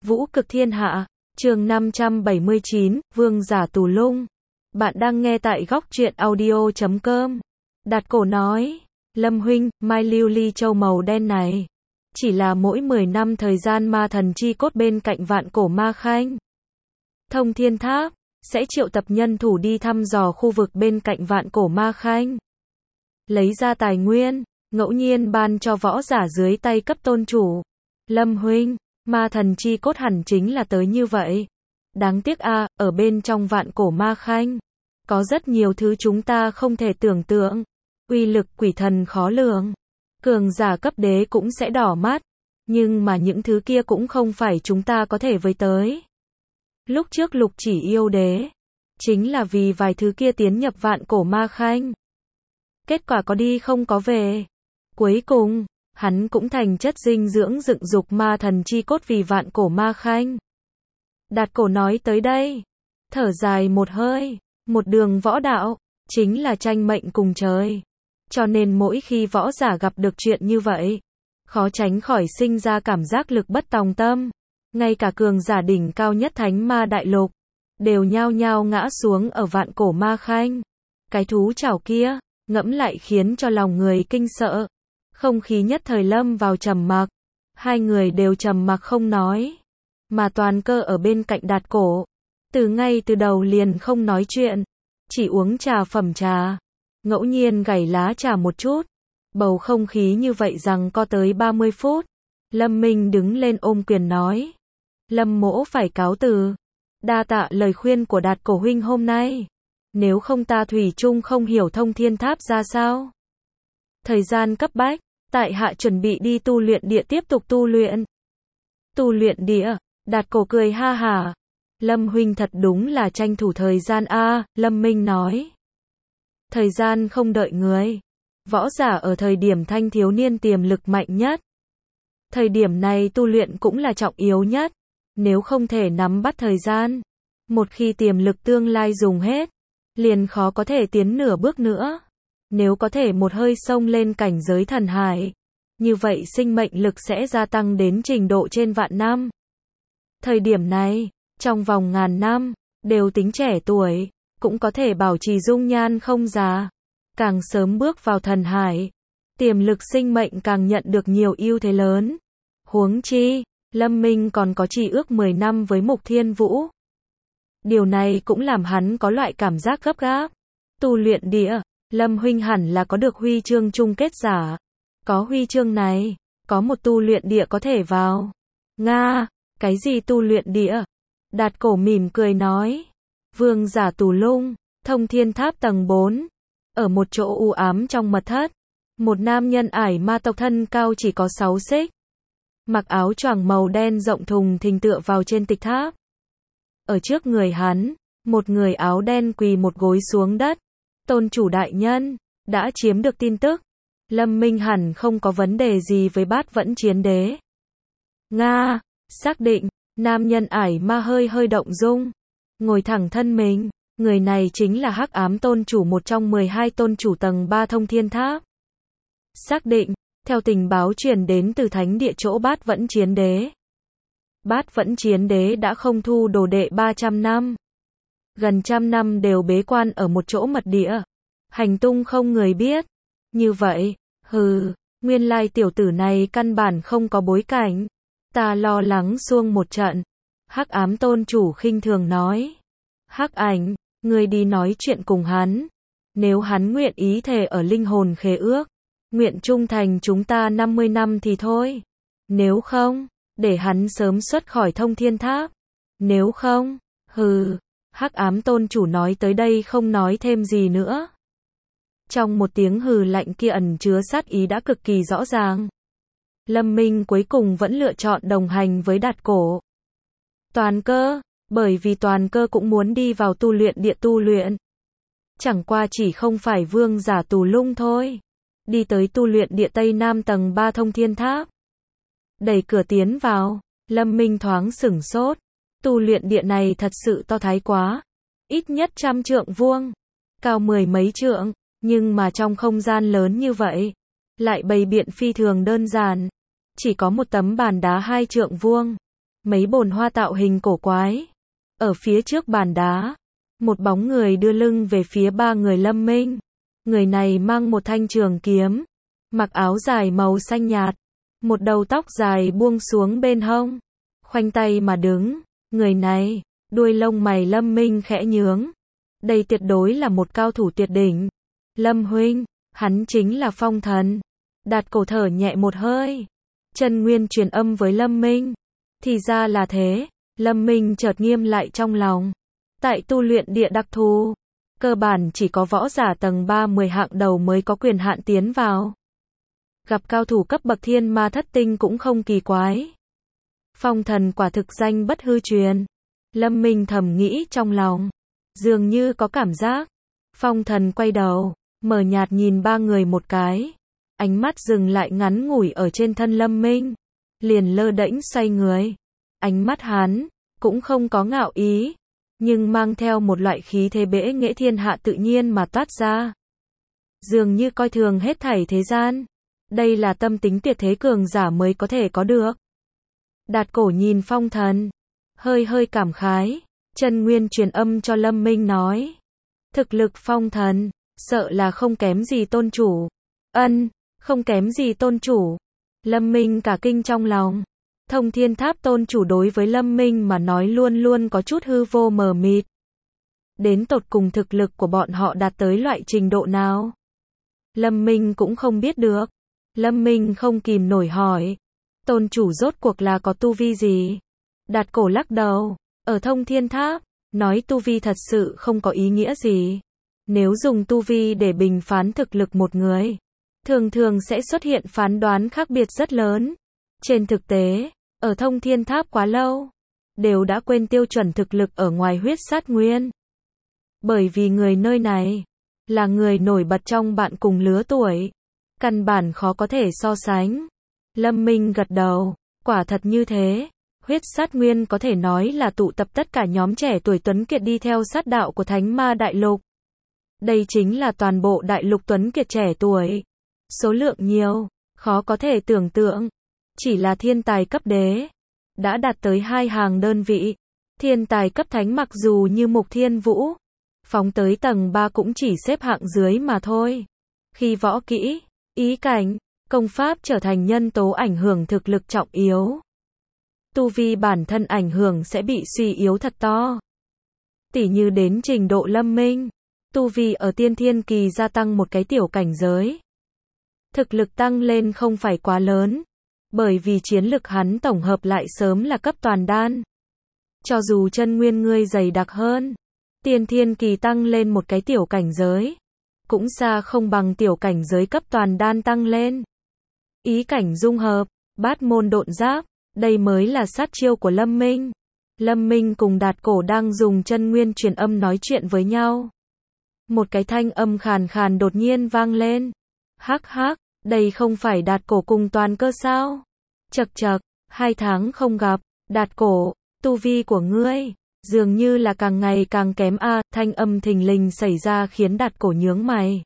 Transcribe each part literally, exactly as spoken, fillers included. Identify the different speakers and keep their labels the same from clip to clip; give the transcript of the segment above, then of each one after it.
Speaker 1: Vũ cực thiên hạ, chương năm trăm bảy mươi chín, Vương giả tù lung. Bạn đang nghe tại góc truyện audio chấm com. Đạt Cổ nói, Lâm huynh, mai lưu ly châu màu đen này, chỉ là mỗi mười năm thời gian ma thần chi cốt bên cạnh vạn cổ ma khanh. Thông thiên tháp, sẽ triệu tập nhân thủ đi thăm dò khu vực bên cạnh vạn cổ ma khanh. Lấy ra tài nguyên, ngẫu nhiên ban cho võ giả dưới tay cấp tôn chủ. Lâm huynh, ma thần chi cốt hẳn chính là tới như vậy. Đáng tiếc a, à, ở bên trong vạn cổ ma khanh, có rất nhiều thứ chúng ta không thể tưởng tượng. Uy lực quỷ thần khó lường. Cường giả cấp đế cũng sẽ đỏ mắt. Nhưng mà những thứ kia cũng không phải chúng ta có thể với tới. Lúc trước Lục Chỉ yêu đế, chính là vì vài thứ kia tiến nhập vạn cổ ma khanh. Kết quả có đi không có về. Cuối cùng, hắn cũng thành chất dinh dưỡng dựng dục ma thần chi cốt vì vạn cổ ma khanh. Đạt Cổ nói tới đây, thở dài một hơi, một đường võ đạo, chính là tranh mệnh cùng trời. Cho nên mỗi khi võ giả gặp được chuyện như vậy, khó tránh khỏi sinh ra cảm giác lực bất tòng tâm. Ngay cả cường giả đỉnh cao nhất thánh ma đại lục, đều nhao nhao ngã xuống ở vạn cổ ma khanh. Cái thú chảo kia, ngẫm lại khiến cho lòng người kinh sợ. Không khí nhất thời lâm vào trầm mặc. Hai người đều trầm mặc không nói. Mà Toàn Cơ ở bên cạnh Đạt Cổ, từ ngay từ đầu liền không nói chuyện, chỉ uống trà phẩm trà, ngẫu nhiên gảy lá trà một chút. Bầu không khí như vậy rằng có tới ba mươi phút. Lâm Minh đứng lên ôm quyền nói, Lâm mỗ phải cáo từ. Đa tạ lời khuyên của Đạt Cổ huynh hôm nay. Nếu không ta thủy chung không hiểu thông thiên tháp ra sao. Thời gian cấp bách, tại hạ chuẩn bị đi tu luyện địa tiếp tục tu luyện. Tu luyện địa, Đạt Cổ cười ha hả. Lâm huynh thật đúng là tranh thủ thời gian a, Lâm Minh nói. Thời gian không đợi người. Võ giả ở thời điểm thanh thiếu niên tiềm lực mạnh nhất. Thời điểm này tu luyện cũng là trọng yếu nhất. Nếu không thể nắm bắt thời gian, một khi tiềm lực tương lai dùng hết, liền khó có thể tiến nửa bước nữa. Nếu có thể một hơi xông lên cảnh giới thần hải, như vậy sinh mệnh lực sẽ gia tăng đến trình độ trên vạn năm. Thời điểm này, trong vòng ngàn năm, đều tính trẻ tuổi, cũng có thể bảo trì dung nhan không già. Càng sớm bước vào thần hải, tiềm lực sinh mệnh càng nhận được nhiều ưu thế lớn. Huống chi, Lâm Minh còn có chỉ ước mười năm với Mục Thiên Vũ. Điều này cũng làm hắn có loại cảm giác gấp gáp. Tu luyện địa, Lâm huynh hẳn là có được huy chương chung kết giả. Có huy chương này, có một tu luyện địa có thể vào. Nga, cái gì tu luyện địa? Đạt Cổ mỉm cười nói, Vương giả tù lung, thông thiên tháp tầng bốn. Ở một chỗ u ám trong mật thất, một nam nhân ải ma tộc thân cao chỉ có sáu xích. Mặc áo choàng màu đen rộng thùng thình tựa vào trên tịch tháp. Ở trước người hắn, một người áo đen quỳ một gối xuống đất. Tôn chủ đại nhân, đã chiếm được tin tức. Lâm Minh hẳn không có vấn đề gì với Bát Vẫn Chiến Đế. Nga, xác định, nam nhân ải ma hơi hơi động dung. Ngồi thẳng thân mình, người này chính là Hắc Ám tôn chủ, một trong mười hai tôn chủ tầng ba thông thiên tháp. Xác định, theo tình báo truyền đến từ thánh địa chỗ Bát Vẫn Chiến Đế. Bát Vẫn Chiến Đế đã không thu đồ đệ ba trăm năm. Gần trăm năm đều bế quan ở một chỗ mật địa. Hành tung không người biết. Như vậy, hừ, nguyên lai tiểu tử này căn bản không có bối cảnh. Ta lo lắng xuông một trận. Hắc Ám tôn chủ khinh thường nói. Hắc Ảnh, ngươi đi nói chuyện cùng hắn. Nếu hắn nguyện ý thề ở linh hồn khế ước, nguyện trung thành chúng ta năm mươi năm thì thôi. Nếu không, để hắn sớm xuất khỏi thông thiên tháp. Nếu không, hừ. Hắc Ám tôn chủ nói tới đây không nói thêm gì nữa. Trong một tiếng hừ lạnh kia ẩn chứa sát ý đã cực kỳ rõ ràng. Lâm Minh cuối cùng vẫn lựa chọn đồng hành với Đạt Cổ. Toàn Cơ, bởi vì Toàn Cơ cũng muốn đi vào tu luyện địa tu luyện. Chẳng qua chỉ không phải vương giả tù lung thôi. Đi tới tu luyện địa Tây Nam tầng ba thông thiên tháp. Đẩy cửa tiến vào, Lâm Minh thoáng sửng sốt. Tu luyện địa này thật sự to thái quá. Ít nhất trăm trượng vuông, cao mười mấy trượng, nhưng mà trong không gian lớn như vậy, lại bày biện phi thường đơn giản. Chỉ có một tấm bàn đá hai trượng vuông, mấy bồn hoa tạo hình cổ quái. Ở phía trước bàn đá, một bóng người đưa lưng về phía ba người Lâm Minh. Người này mang một thanh trường kiếm, mặc áo dài màu xanh nhạt, một đầu tóc dài buông xuống bên hông, khoanh tay mà đứng. Người này, đuôi lông mày Lâm Minh khẽ nhướng. Đây tuyệt đối là một cao thủ tuyệt đỉnh. Lâm huynh, hắn chính là Phong Thần. Đạt Cổ thở nhẹ một hơi. Chân Nguyên truyền âm với Lâm Minh. Thì ra là thế, Lâm Minh chợt nghiêm lại trong lòng. Tại tu luyện địa đặc thù, cơ bản chỉ có võ giả tầng ba mươi hạng đầu mới có quyền hạn tiến vào. Gặp cao thủ cấp bậc thiên ma thất tinh cũng không kỳ quái. Phong Thần quả thực danh bất hư truyền. Lâm Minh thầm nghĩ trong lòng. Dường như có cảm giác. Phong Thần quay đầu, mờ nhạt nhìn ba người một cái. Ánh mắt dừng lại ngắn ngủi ở trên thân Lâm Minh. Liền lơ đễnh xoay người. Ánh mắt hắn, cũng không có ngạo ý. Nhưng mang theo một loại khí thế bẽ nghệ thiên hạ tự nhiên mà toát ra. Dường như coi thường hết thảy thế gian. Đây là tâm tính tuyệt thế cường giả mới có thể có được. Đạt Cổ nhìn Phong Thần, hơi hơi cảm khái. Chân Nguyên truyền âm cho Lâm Minh nói. Thực lực Phong Thần, sợ là không kém gì tôn chủ. Ân, không kém gì tôn chủ. Lâm Minh cả kinh trong lòng. Thông Thiên Tháp tôn chủ đối với Lâm Minh mà nói luôn luôn có chút hư vô mờ mịt. Đến tột cùng thực lực của bọn họ đạt tới loại trình độ nào? Lâm Minh cũng không biết được. Lâm Minh không kìm nổi hỏi. Tôn chủ rốt cuộc là có tu vi gì? Đạt Cổ lắc đầu. Ở Thông Thiên Tháp, nói tu vi thật sự không có ý nghĩa gì. Nếu dùng tu vi để bình phán thực lực một người, thường thường sẽ xuất hiện phán đoán khác biệt rất lớn. Trên thực tế, ở Thông Thiên Tháp quá lâu, đều đã quên tiêu chuẩn thực lực ở ngoài huyết sát nguyên. Bởi vì người nơi này, là người nổi bật trong bạn cùng lứa tuổi. Căn bản khó có thể so sánh. Lâm Minh gật đầu, quả thật như thế. Huyết sát nguyên có thể nói là tụ tập tất cả nhóm trẻ tuổi tuấn kiệt đi theo sát đạo của Thánh Ma Đại Lục. Đây chính là toàn bộ Đại Lục tuấn kiệt trẻ tuổi. Số lượng nhiều, khó có thể tưởng tượng. Chỉ là thiên tài cấp đế, đã đạt tới hai hàng đơn vị. Thiên tài cấp thánh mặc dù như Mục Thiên Vũ, phóng tới tầng ba cũng chỉ xếp hạng dưới mà thôi. Khi võ kỹ, ý cảnh, công pháp trở thành nhân tố ảnh hưởng thực lực trọng yếu, tu vi bản thân ảnh hưởng sẽ bị suy yếu thật to. Tỉ như đến trình độ Lâm Minh, tu vi ở tiên thiên kỳ gia tăng một cái tiểu cảnh giới. Thực lực tăng lên không phải quá lớn, bởi vì chiến lực hắn tổng hợp lại sớm là cấp toàn đan. Cho dù chân nguyên ngươi dày đặc hơn, tiên thiên kỳ tăng lên một cái tiểu cảnh giới, cũng xa không bằng tiểu cảnh giới cấp toàn đan tăng lên. Ý cảnh dung hợp, bát môn độn giáp, đây mới là sát chiêu của Lâm Minh. Lâm Minh cùng Đạt Cổ đang dùng chân nguyên truyền âm nói chuyện với nhau. Một cái thanh âm khàn khàn đột nhiên vang lên. Hắc hắc, đây không phải Đạt Cổ cùng Toàn Cơ sao? Chậc chậc, hai tháng không gặp, Đạt Cổ, tu vi của ngươi, dường như là càng ngày càng kém a. Thanh âm thình lình xảy ra khiến Đạt Cổ nhướng mày.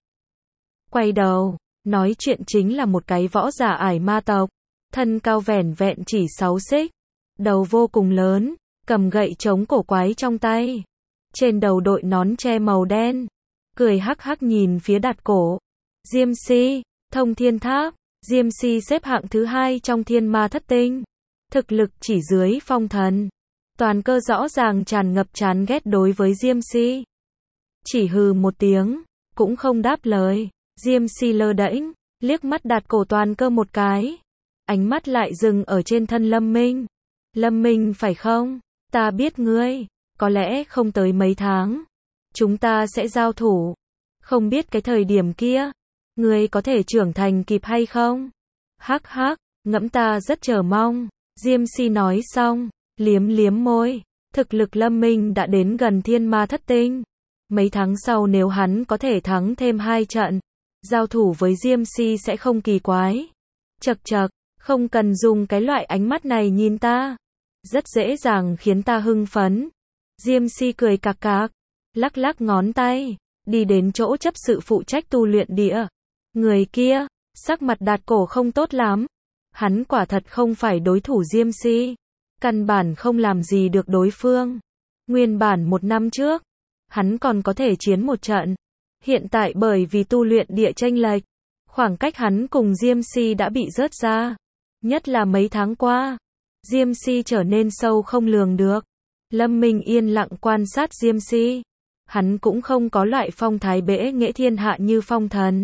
Speaker 1: Quay đầu, nói chuyện chính là một cái võ giả ải ma tộc, thân cao vẻn vẹn chỉ sáu xích, đầu vô cùng lớn, cầm gậy chống cổ quái trong tay, trên đầu đội nón che màu đen, cười hắc hắc nhìn phía Đạt Cổ. Diêm Si, Thông Thiên Tháp, Diêm Si xếp hạng thứ hai trong thiên ma thất tinh, thực lực chỉ dưới Phong Thần. Toàn Cơ rõ ràng tràn ngập chán ghét đối với Diêm Si, chỉ hừ một tiếng, cũng không đáp lời. Diêm Si lơ đễnh, liếc mắt Đạt Cổ Toàn Cơ một cái, ánh mắt lại dừng ở trên thân Lâm Minh. Lâm Minh phải không? Ta biết ngươi, có lẽ không tới mấy tháng, chúng ta sẽ giao thủ. Không biết cái thời điểm kia, ngươi có thể trưởng thành kịp hay không? Hắc hắc, ngẫm ta rất chờ mong. Diêm Si nói xong, liếm liếm môi. Thực lực Lâm Minh đã đến gần thiên ma thất tinh. Mấy tháng sau nếu hắn có thể thắng thêm hai trận, giao thủ với Diêm Si sẽ không kỳ quái. Chậc chậc, không cần dùng cái loại ánh mắt này nhìn ta, rất dễ dàng khiến ta hưng phấn. Diêm Si cười cạc cạc, lắc lắc ngón tay, đi đến chỗ chấp sự phụ trách tu luyện địa. Người kia, sắc mặt Đạt Cổ không tốt lắm. Hắn quả thật không phải đối thủ Diêm Si. căn bản không làm gì được đối phương. Nguyên bản một năm trước, hắn còn có thể chiến một trận. Hiện tại bởi vì tu luyện địa chênh lệch, khoảng cách hắn cùng Diêm Si đã bị rớt ra. Nhất là mấy tháng qua, Diêm Si trở nên sâu không lường được. Lâm Minh yên lặng quan sát Diêm Si. Hắn cũng không có loại phong thái bẽ nghệ thiên hạ như Phong Thần.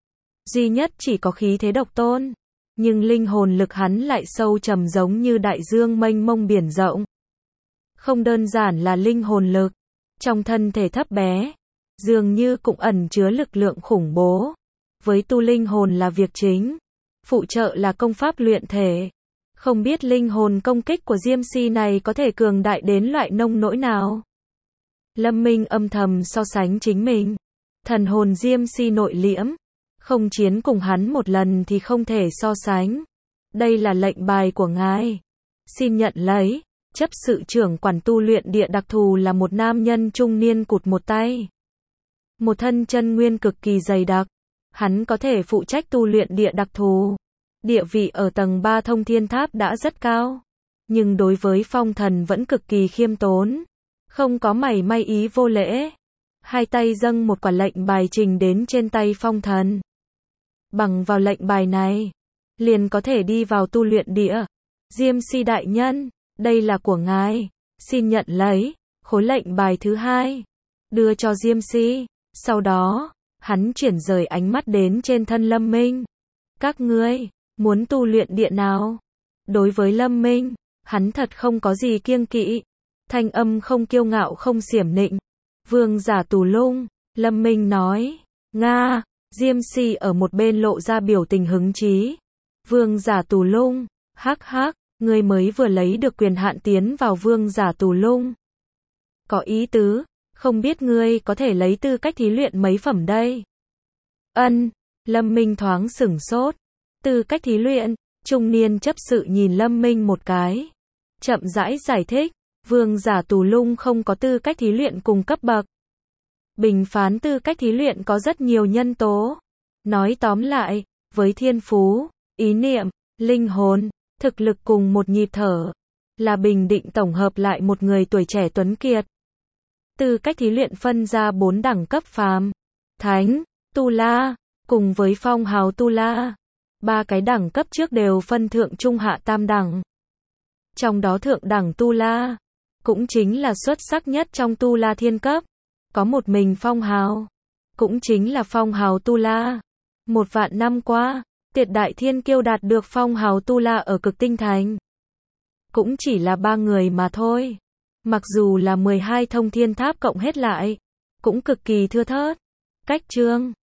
Speaker 1: Duy nhất chỉ có khí thế độc tôn. Nhưng linh hồn lực hắn lại sâu trầm giống như đại dương mênh mông biển rộng. Không đơn giản là linh hồn lực. Trong thân thể thấp bé, dường như cũng ẩn chứa lực lượng khủng bố. Với tu linh hồn là việc chính. Phụ trợ là công pháp luyện thể. Không biết linh hồn công kích của Diêm Si này có thể cường đại đến loại nông nỗi nào. Lâm Minh âm thầm so sánh chính mình. Thần hồn Diêm Si nội liễm. Không chiến cùng hắn một lần thì không thể so sánh. Đây là lệnh bài của ngài. Xin nhận lấy. Chấp sự trưởng quản tu luyện địa đặc thù là một nam nhân trung niên cụt một tay. Một thân chân nguyên cực kỳ dày đặc. Hắn có thể phụ trách tu luyện địa đặc thù. Địa vị ở tầng ba thông thiên tháp đã rất cao. Nhưng đối với Phong Thần vẫn cực kỳ khiêm tốn. Không có mảy may ý vô lễ. Hai tay dâng một quả lệnh bài trình đến trên tay Phong Thần. Bằng vào lệnh bài này, liền có thể đi vào tu luyện địa. Diêm Si đại nhân, đây là của ngài. Xin nhận lấy. Khối lệnh bài thứ hai. Đưa cho Diêm Si. Sau đó, hắn chuyển rời ánh mắt đến trên thân Lâm Minh. Các ngươi, muốn tu luyện địa nào? Đối với Lâm Minh, hắn thật không có gì kiêng kỵ. Thanh âm không kiêu ngạo không xiểm nịnh. Vương giả tù lung, Lâm Minh nói. Nga, Diêm Si ở một bên lộ ra biểu tình hứng chí. Vương giả tù lung, hắc hắc, ngươi mới vừa lấy được quyền hạn tiến vào vương giả tù lung. Có ý tứ, không biết ngươi có thể lấy tư cách thí luyện mấy phẩm đây? Ân, Lâm Minh thoáng sửng sốt. Tư cách thí luyện, trung niên chấp sự nhìn Lâm Minh một cái. Chậm rãi giải thích, vương giả tù lung không có tư cách thí luyện cùng cấp bậc. Bình phán tư cách thí luyện có rất nhiều nhân tố. Nói tóm lại, với thiên phú, ý niệm, linh hồn, thực lực cùng một nhịp thở, là bình định tổng hợp lại một người tuổi trẻ tuấn kiệt. Tư cách thí luyện phân ra bốn đẳng cấp phàm, thánh, tu la, cùng với phong hào tu la. Ba cái đẳng cấp trước đều phân thượng trung hạ tam đẳng. Trong đó thượng đẳng tu la, cũng chính là xuất sắc nhất trong tu la thiên cấp. Có một mình phong hào, cũng chính là phong hào tu la. Một vạn năm qua, Tiệt Đại Thiên Kiêu đạt được phong hào tu la ở Cực Tinh Thành. Cũng chỉ là ba người mà thôi. Mặc dù là mười hai thông thiên tháp cộng hết lại, cũng cực kỳ thưa thớt. Cách chương